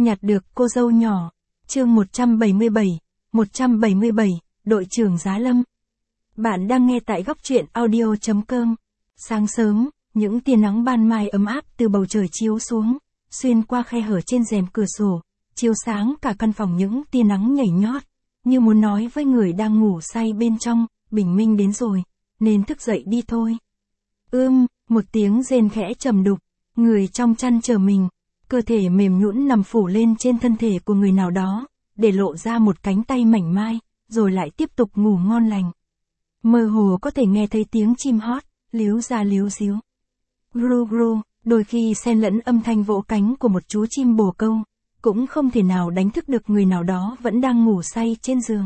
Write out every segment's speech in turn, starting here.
nhặt được cô dâu nhỏ. Chương 177, đội trưởng Giá Lâm. Bạn đang nghe tại góc truyện audio.com. Sáng sớm, những tia nắng ban mai ấm áp từ bầu trời chiếu xuống, xuyên qua khe hở trên rèm cửa sổ, chiếu sáng cả căn phòng. Những tia nắng nhảy nhót, như muốn nói với người đang ngủ say bên trong, bình minh đến rồi, nên thức dậy đi thôi. Một tiếng rên khẽ trầm đục, người trong chăn chờ mình, cơ thể mềm nhũn nằm phủ lên trên thân thể của người nào đó, để lộ ra một cánh tay mảnh mai, rồi lại tiếp tục ngủ ngon lành. Mơ hồ có thể nghe thấy tiếng chim hót, líu ra líu xíu. Gru gru, đôi khi xen lẫn âm thanh vỗ cánh của một chú chim bồ câu, cũng không thể nào đánh thức được người nào đó vẫn đang ngủ say trên giường.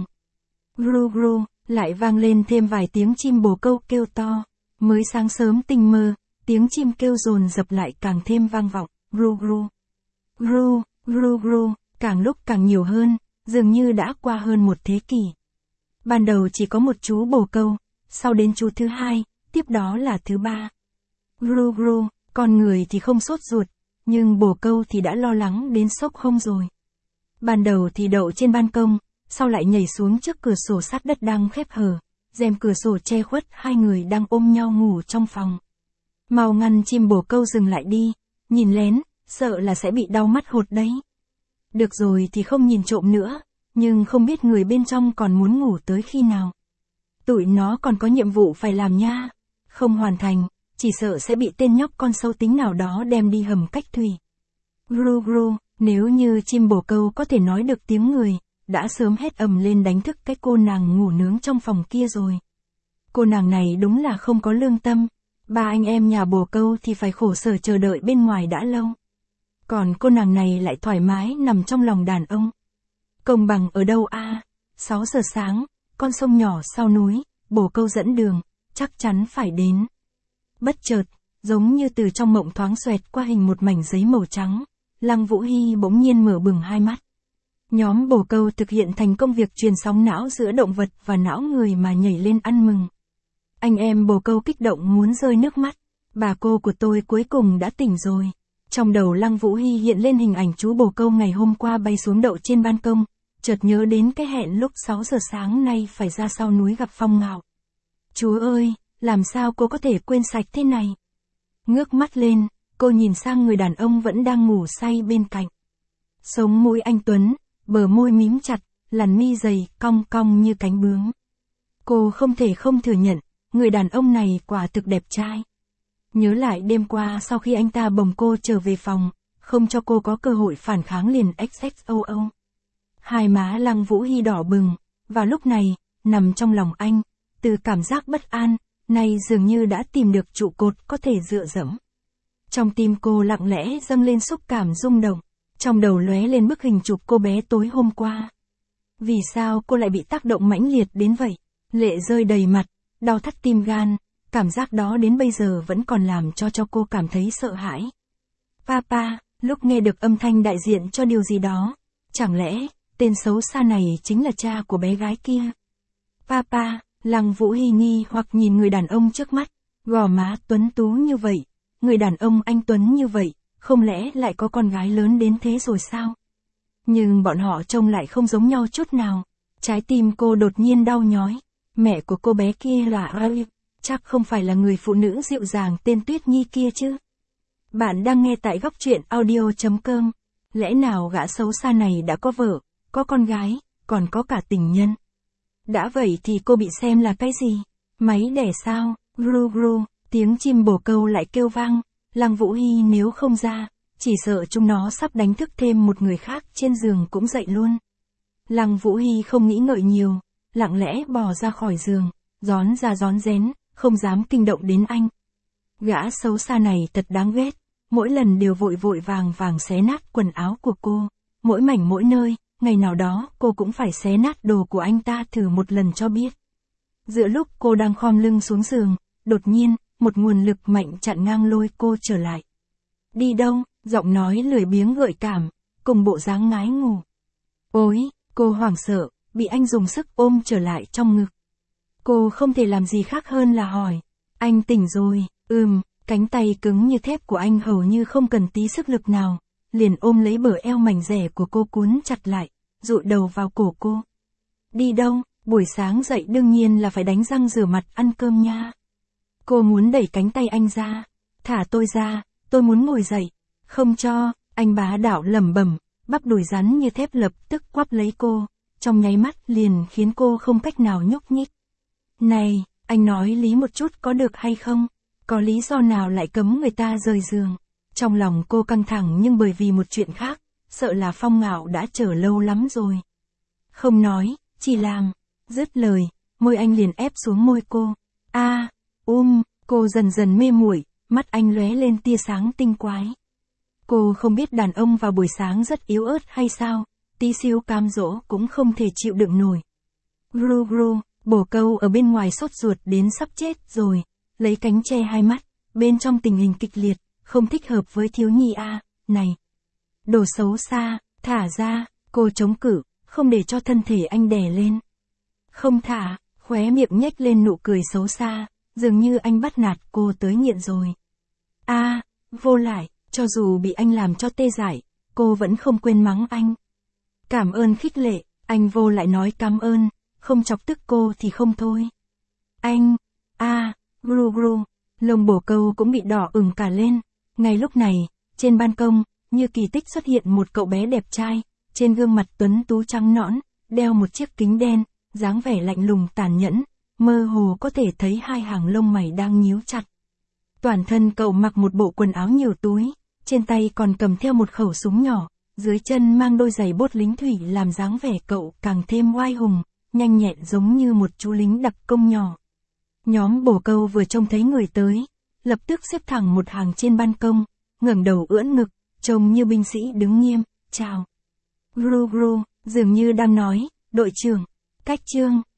Gru gru, lại vang lên thêm vài tiếng chim bồ câu kêu to. Mới sáng sớm tinh mơ, tiếng chim kêu dồn dập lại càng thêm vang vọng. Gru gru. Gru, gru gru, càng lúc càng nhiều hơn, dường như đã qua hơn một thế kỷ. Ban đầu chỉ có một chú bồ câu, sau đến chú thứ hai, tiếp đó là thứ ba. Gru gru, con người thì không sốt ruột, nhưng bồ câu thì đã lo lắng đến sốc hông rồi. Ban đầu thì đậu trên ban công, sau lại nhảy xuống trước cửa sổ sát đất đang khép hờ, rèm cửa sổ che khuất hai người đang ôm nhau ngủ trong phòng. Mau ngăn chim bồ câu dừng lại đi, nhìn lén, sợ là sẽ bị đau mắt hột đấy. Được rồi thì không nhìn trộm nữa, nhưng không biết người bên trong còn muốn ngủ tới khi nào. Tụi nó còn có nhiệm vụ phải làm nha, không hoàn thành, chỉ sợ sẽ bị tên nhóc con sâu tính nào đó đem đi hầm cách thủy. Gru gru, nếu như chim bồ câu có thể nói được tiếng người, đã sớm hét ầm lên đánh thức cái cô nàng ngủ nướng trong phòng kia rồi. Cô nàng này đúng là không có lương tâm, ba anh em nhà bồ câu thì phải khổ sở chờ đợi bên ngoài đã lâu. Còn cô nàng này lại thoải mái nằm trong lòng đàn ông. Công bằng ở đâu a? 6 giờ sáng, con sông nhỏ sau núi, bồ câu dẫn đường, chắc chắn phải đến. Bất chợt, giống như từ trong mộng thoáng xoẹt qua hình một mảnh giấy màu trắng, Lăng Vũ Hy bỗng nhiên mở bừng hai mắt. Nhóm bồ câu thực hiện thành công việc truyền sóng não giữa động vật và não người mà nhảy lên ăn mừng. Anh em bồ câu kích động muốn rơi nước mắt. Bà cô của tôi cuối cùng đã tỉnh rồi. Trong đầu Lăng Vũ Hy hiện lên hình ảnh chú bồ câu ngày hôm qua bay xuống đậu trên ban công, chợt nhớ đến cái hẹn lúc 6 giờ sáng nay phải ra sau núi gặp Phong Ngạo. Chú ơi, làm sao cô có thể quên sạch thế này? Ngước mắt lên, cô nhìn sang người đàn ông vẫn đang ngủ say bên cạnh. Sống mũi anh tuấn, bờ môi mím chặt, làn mi dày, cong cong như cánh bướm. Cô không thể không thừa nhận, người đàn ông này quả thực đẹp trai. Nhớ lại đêm qua sau khi anh ta bồng cô trở về phòng, không cho cô có cơ hội phản kháng liền XXOO. Hai má Lăng Vũ Hy đỏ bừng, và lúc này, nằm trong lòng anh, từ cảm giác bất an, nay dường như đã tìm được trụ cột có thể dựa dẫm. Trong tim cô lặng lẽ dâng lên xúc cảm rung động, trong đầu lóe lên bức hình chụp cô bé tối hôm qua. Vì sao cô lại bị tác động mãnh liệt đến vậy? Lệ rơi đầy mặt, đau thắt tim gan, cảm giác đó đến bây giờ vẫn còn làm cho cô cảm thấy sợ hãi. Papa, lúc nghe được âm thanh đại diện cho điều gì đó, chẳng lẽ, tên xấu xa này chính là cha của bé gái kia? Papa, Lăng Vũ Hy nghi hoặc nhìn người đàn ông trước mắt, gò má tuấn tú như vậy, người đàn ông anh tuấn như vậy, không lẽ lại có con gái lớn đến thế rồi sao? Nhưng bọn họ trông lại không giống nhau chút nào. Trái tim cô đột nhiên đau nhói. Mẹ của cô bé kia là Ray, chắc không phải là người phụ nữ dịu dàng tên Tuyết Nhi kia chứ? Bạn đang nghe tại góc truyện audio.com. Lẽ nào gã xấu xa này đã có vợ, có con gái, còn có cả tình nhân? Đã vậy thì cô bị xem là cái gì? Máy đẻ sao? Gru gru, tiếng chim bồ câu lại kêu vang. Lăng Vũ Hy nếu không ra, chỉ sợ chúng nó sắp đánh thức thêm một người khác trên giường cũng dậy luôn. Lăng Vũ Hy không nghĩ ngợi nhiều, lặng lẽ bò ra khỏi giường, rón ra rón rén, không dám kinh động đến anh. Gã xấu xa này thật đáng ghét, mỗi lần đều vội vội vàng vàng xé nát quần áo của cô, mỗi mảnh mỗi nơi, ngày nào đó cô cũng phải xé nát đồ của anh ta thử một lần cho biết. Giữa lúc cô đang khom lưng xuống giường, đột nhiên, một nguồn lực mạnh chặn ngang lôi cô trở lại. Đi đâu? Giọng nói lười biếng gợi cảm, cùng bộ dáng ngái ngủ. Ôi, cô hoảng sợ, bị anh dùng sức ôm trở lại trong ngực. Cô không thể làm gì khác hơn là hỏi. Anh tỉnh rồi? Cánh tay cứng như thép của anh hầu như không cần tí sức lực nào, liền ôm lấy bờ eo mảnh rẻ của cô cuốn chặt lại, dụi đầu vào cổ cô. Đi đâu, buổi sáng dậy đương nhiên là phải đánh răng rửa mặt ăn cơm nha. Cô muốn đẩy cánh tay anh ra. Thả tôi ra, tôi muốn ngồi dậy. Không cho, anh bá đạo lẩm bẩm, bắp đùi rắn như thép lập tức quắp lấy cô, trong nháy mắt liền khiến cô không cách nào nhúc nhích. Này, anh nói lý một chút có được hay không? Có lý do nào lại cấm người ta rời giường? Trong lòng cô căng thẳng nhưng bởi vì một chuyện khác, sợ là Phong Ngạo đã chờ lâu lắm rồi. Không nói, chỉ làm. Dứt lời, môi anh liền ép xuống môi cô. Cô dần dần mê muội, mắt anh lóe lên tia sáng tinh quái. Cô không biết đàn ông vào buổi sáng rất yếu ớt hay sao, tí xíu cám dỗ cũng không thể chịu đựng nổi. Gru gru, bồ câu ở bên ngoài sốt ruột đến sắp chết rồi, lấy cánh che hai mắt, bên trong tình hình kịch liệt, không thích hợp với thiếu nhi này. Đồ xấu xa, thả ra, cô chống cự, không để cho thân thể anh đè lên. Không thả, khóe miệng nhếch lên nụ cười xấu xa, dường như anh bắt nạt cô tới nghiện rồi. Vô lại, cho dù bị anh làm cho tê dại, cô vẫn không quên mắng anh. Cảm ơn khích lệ, anh vô lại nói cảm ơn, không chọc tức cô thì không thôi. Anh, gru gru, lông bồ câu cũng bị đỏ ửng cả lên. Ngay lúc này, trên ban công, như kỳ tích xuất hiện một cậu bé đẹp trai, trên gương mặt tuấn tú trắng nõn, đeo một chiếc kính đen, dáng vẻ lạnh lùng tàn nhẫn, mơ hồ có thể thấy hai hàng lông mày đang nhíu chặt. Toàn thân cậu mặc một bộ quần áo nhiều túi, trên tay còn cầm theo một khẩu súng nhỏ, dưới chân mang đôi giày bốt lính thủy làm dáng vẻ cậu càng thêm oai hùng, nhanh nhẹn giống như một chú lính đặc công nhỏ. Nhóm bồ câu vừa trông thấy người tới, lập tức xếp thẳng một hàng trên ban công, ngẩng đầu ưỡn ngực, trông như binh sĩ đứng nghiêm, chào. Gru gru, dường như đang nói, đội trưởng, cách chương,